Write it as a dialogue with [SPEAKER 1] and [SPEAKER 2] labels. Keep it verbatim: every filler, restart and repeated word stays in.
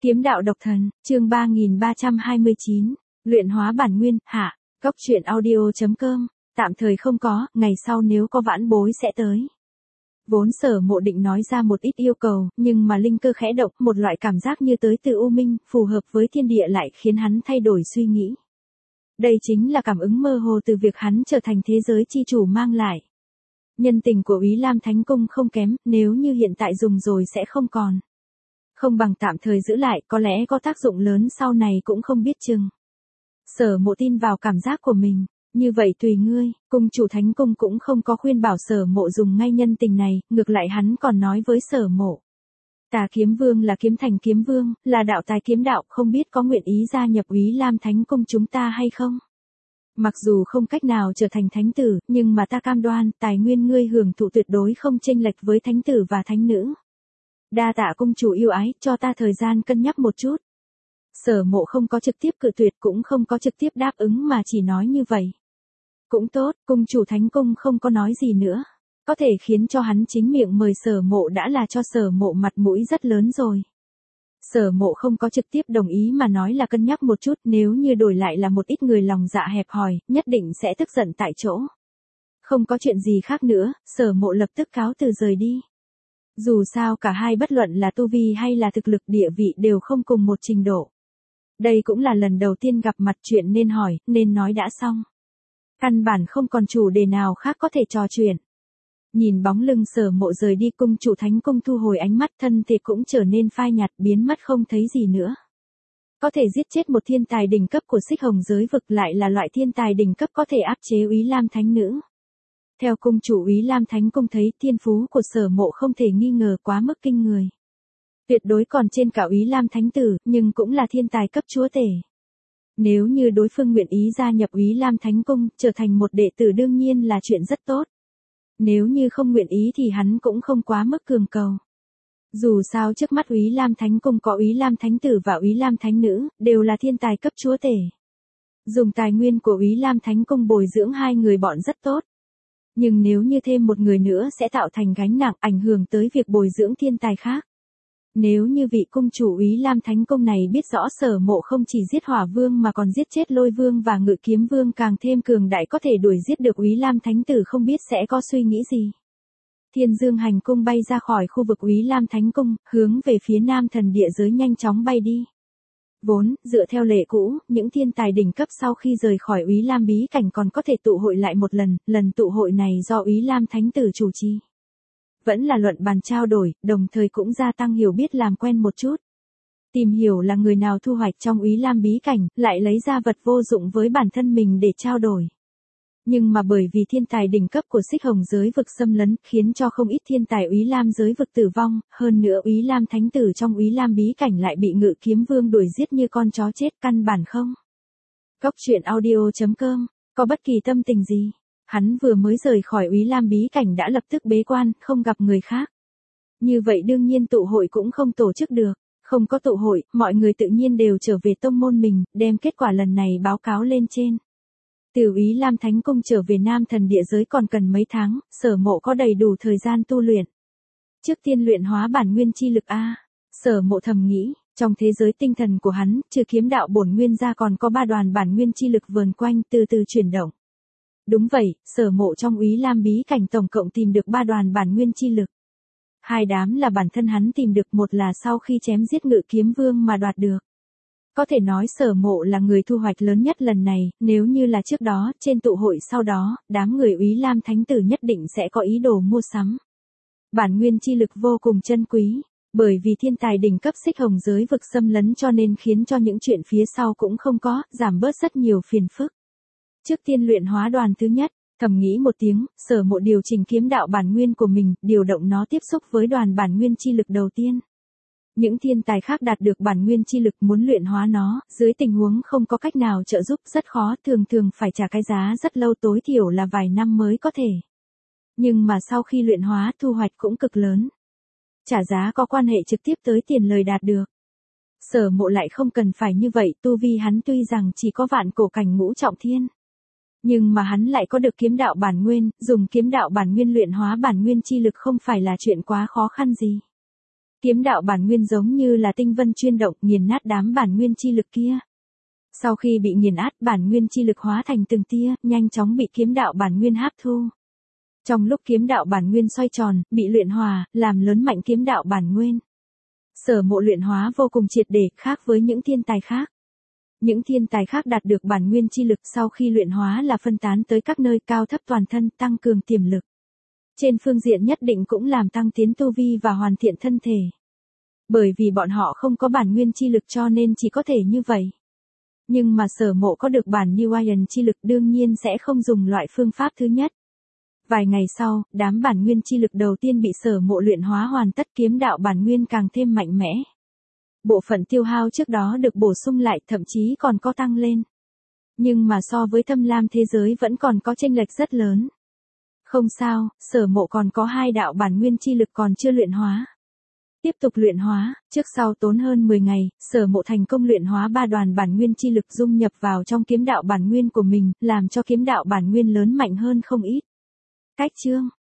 [SPEAKER 1] Kiếm đạo độc thần, chương ba nghìn ba trăm hai mươi chín, luyện hóa bản nguyên, hạ, góc truyện audio.com, tạm thời không có, ngày sau nếu có vãn bối sẽ tới. Vốn Sở Mộ định nói ra một ít yêu cầu, nhưng mà linh cơ khẽ động, một loại cảm giác như tới từ u minh, phù hợp với thiên địa lại khiến hắn thay đổi suy nghĩ. Đây chính là cảm ứng mơ hồ từ việc hắn trở thành thế giới chi chủ mang lại. Nhân tình của Úy Lam Thánh Cung không kém, nếu như hiện tại dùng rồi sẽ không còn. Không bằng tạm thời giữ lại, có lẽ có tác dụng lớn sau này cũng không biết chừng. Sở Mộ tin vào cảm giác của mình, như vậy tùy ngươi, cung chủ Thánh Cung cũng không có khuyên bảo Sở Mộ dùng ngay nhân tình này, ngược lại hắn còn nói với Sở Mộ. Tà Kiếm Vương là kiếm thành kiếm vương, là đạo tài kiếm đạo, không biết có nguyện ý gia nhập Úy Lam Thánh Cung chúng ta hay không? Mặc dù không cách nào trở thành thánh tử, nhưng mà ta cam đoan, tài nguyên ngươi hưởng thụ tuyệt đối không chênh lệch với thánh tử và thánh nữ. Đa tạ cung chủ yêu ái, cho ta thời gian cân nhắc một chút. Sở Mộ không có trực tiếp cự tuyệt cũng không có trực tiếp đáp ứng mà chỉ nói như vậy. Cũng tốt, cung chủ Thánh Cung không có nói gì nữa. Có thể khiến cho hắn chính miệng mời Sở Mộ đã là cho Sở Mộ mặt mũi rất lớn rồi. Sở Mộ không có trực tiếp đồng ý mà nói là cân nhắc một chút, nếu như đổi lại là một ít người lòng dạ hẹp hòi, nhất định sẽ tức giận tại chỗ. Không có chuyện gì khác nữa, Sở Mộ lập tức cáo từ rời đi. Dù sao cả hai bất luận là tu vi hay là thực lực địa vị đều không cùng một trình độ. Đây cũng là lần đầu tiên gặp mặt, chuyện nên hỏi, nên nói đã xong. Căn bản không còn chủ đề nào khác có thể trò chuyện. Nhìn bóng lưng Sở Mộ rời đi, cung chủ Thánh Cung thu hồi ánh mắt, thân thể cũng trở nên phai nhạt, biến mất không thấy gì nữa. Có thể giết chết một thiên tài đỉnh cấp của Xích Hồng giới vực, lại là loại thiên tài đỉnh cấp có thể áp chế Úy Lam Thánh Nữ. Theo cung chủ Úy Lam Thánh Cung thấy, thiên phú của Sở Mộ không thể nghi ngờ quá mức kinh người. Tuyệt đối còn trên cả Úy Lam Thánh Tử, nhưng cũng là thiên tài cấp chúa tể. Nếu như đối phương nguyện ý gia nhập Úy Lam Thánh Cung, trở thành một đệ tử đương nhiên là chuyện rất tốt. Nếu như không nguyện ý thì hắn cũng không quá mức cường cầu. Dù sao trước mắt Úy Lam Thánh Cung có Úy Lam Thánh Tử và Úy Lam Thánh Nữ, đều là thiên tài cấp chúa tể. Dùng tài nguyên của Úy Lam Thánh Cung bồi dưỡng hai người bọn rất tốt. Nhưng nếu như thêm một người nữa sẽ tạo thành gánh nặng, ảnh hưởng tới việc bồi dưỡng thiên tài khác. Nếu như vị cung chủ Úy Lam Thánh Cung này biết rõ Sở Mộ không chỉ giết Hỏa Vương mà còn giết chết Lôi Vương và Ngự Kiếm Vương càng thêm cường đại có thể đuổi giết được Úy Lam Thánh Tử, không biết sẽ có suy nghĩ gì. Thiên Dương Hành Cung bay ra khỏi khu vực Úy Lam Thánh Cung, hướng về phía Nam Thần Địa giới nhanh chóng bay đi. Vốn, dựa theo lệ cũ, những thiên tài đỉnh cấp sau khi rời khỏi Úy Lam bí cảnh còn có thể tụ hội lại một lần, lần tụ hội này do Úy Lam Thánh Tử chủ trì. Vẫn là luận bàn trao đổi, đồng thời cũng gia tăng hiểu biết làm quen một chút. Tìm hiểu là người nào thu hoạch trong Úy Lam bí cảnh, lại lấy ra vật vô dụng với bản thân mình để trao đổi. Nhưng mà bởi vì thiên tài đỉnh cấp của Xích Hồng giới vực xâm lấn, khiến cho không ít thiên tài Úy Lam giới vực tử vong, hơn nữa Úy Lam Thánh Tử trong Úy Lam bí cảnh lại bị Ngự Kiếm Vương đuổi giết như con chó chết, căn bản không. Góc truyện audio.com, có bất kỳ tâm tình gì. Hắn vừa mới rời khỏi Úy Lam bí cảnh đã lập tức bế quan, không gặp người khác. Như vậy đương nhiên tụ hội cũng không tổ chức được. Không có tụ hội, mọi người tự nhiên đều trở về tông môn mình, đem kết quả lần này báo cáo lên trên. Từ Úy Lam Thánh Cung trở về Nam Thần Địa giới còn cần mấy tháng, Sở Mộ có đầy đủ thời gian tu luyện. Trước tiên luyện hóa bản nguyên chi lực a. Sở Mộ thầm nghĩ, trong thế giới tinh thần của hắn, trừ kiếm đạo bổn nguyên ra còn có ba đoàn bản nguyên chi lực vờn quanh từ từ chuyển động. Đúng vậy, Sở Mộ trong Úy Lam bí cảnh tổng cộng tìm được ba đoàn bản nguyên chi lực. Hai đám là bản thân hắn tìm được, một là sau khi chém giết Ngự Kiếm Vương mà đoạt được. Có thể nói Sở Mộ là người thu hoạch lớn nhất lần này, nếu như là trước đó, trên tụ hội sau đó, đám người Úy Lam Thánh Tử nhất định sẽ có ý đồ mua sắm. Bản nguyên chi lực vô cùng chân quý, bởi vì thiên tài đỉnh cấp Xích Hồng giới vực xâm lấn cho nên khiến cho những chuyện phía sau cũng không có, giảm bớt rất nhiều phiền phức. Trước tiên luyện hóa đoàn thứ nhất, thầm nghĩ một tiếng, Sở Mộ điều chỉnh kiếm đạo bản nguyên của mình, điều động nó tiếp xúc với đoàn bản nguyên chi lực đầu tiên. Những thiên tài khác đạt được bản nguyên chi lực muốn luyện hóa nó, dưới tình huống không có cách nào trợ giúp rất khó, thường thường phải trả cái giá rất lâu, tối thiểu là vài năm mới có thể. Nhưng mà sau khi luyện hóa thu hoạch cũng cực lớn. Trả giá có quan hệ trực tiếp tới tiền lời đạt được. Sở Mộ lại không cần phải như vậy, tu vi hắn tuy rằng chỉ có vạn cổ cảnh ngũ trọng thiên. Nhưng mà hắn lại có được kiếm đạo bản nguyên, dùng kiếm đạo bản nguyên luyện hóa bản nguyên chi lực không phải là chuyện quá khó khăn gì. Kiếm đạo bản nguyên giống như là tinh vân chuyên động nghiền nát đám bản nguyên chi lực kia. Sau khi bị nghiền át, bản nguyên chi lực hóa thành từng tia, nhanh chóng bị kiếm đạo bản nguyên hấp thu. Trong lúc kiếm đạo bản nguyên xoay tròn, bị luyện hòa, làm lớn mạnh kiếm đạo bản nguyên. Sở Mộ luyện hóa vô cùng triệt để, khác với những thiên tài khác. Những thiên tài khác đạt được bản nguyên chi lực sau khi luyện hóa là phân tán tới các nơi cao thấp toàn thân, tăng cường tiềm lực. Trên phương diện nhất định cũng làm tăng tiến tu vi và hoàn thiện thân thể. Bởi vì bọn họ không có bản nguyên chi lực cho nên chỉ có thể như vậy. Nhưng mà Sở Mộ có được bản New Iron chi lực đương nhiên sẽ không dùng loại phương pháp thứ nhất. Vài ngày sau, đám bản nguyên chi lực đầu tiên bị Sở Mộ luyện hóa hoàn tất, kiếm đạo bản nguyên càng thêm mạnh mẽ. Bộ phận tiêu hao trước đó được bổ sung lại, thậm chí còn có tăng lên. Nhưng mà so với Thâm Lam thế giới vẫn còn có chênh lệch rất lớn. Không sao, Sở Mộ còn có hai đạo bản nguyên chi lực còn chưa luyện hóa. Tiếp tục luyện hóa, trước sau tốn hơn mười ngày, Sở Mộ thành công luyện hóa ba đoàn bản nguyên chi lực dung nhập vào trong kiếm đạo bản nguyên của mình, làm cho kiếm đạo bản nguyên lớn mạnh hơn không ít. Cách chương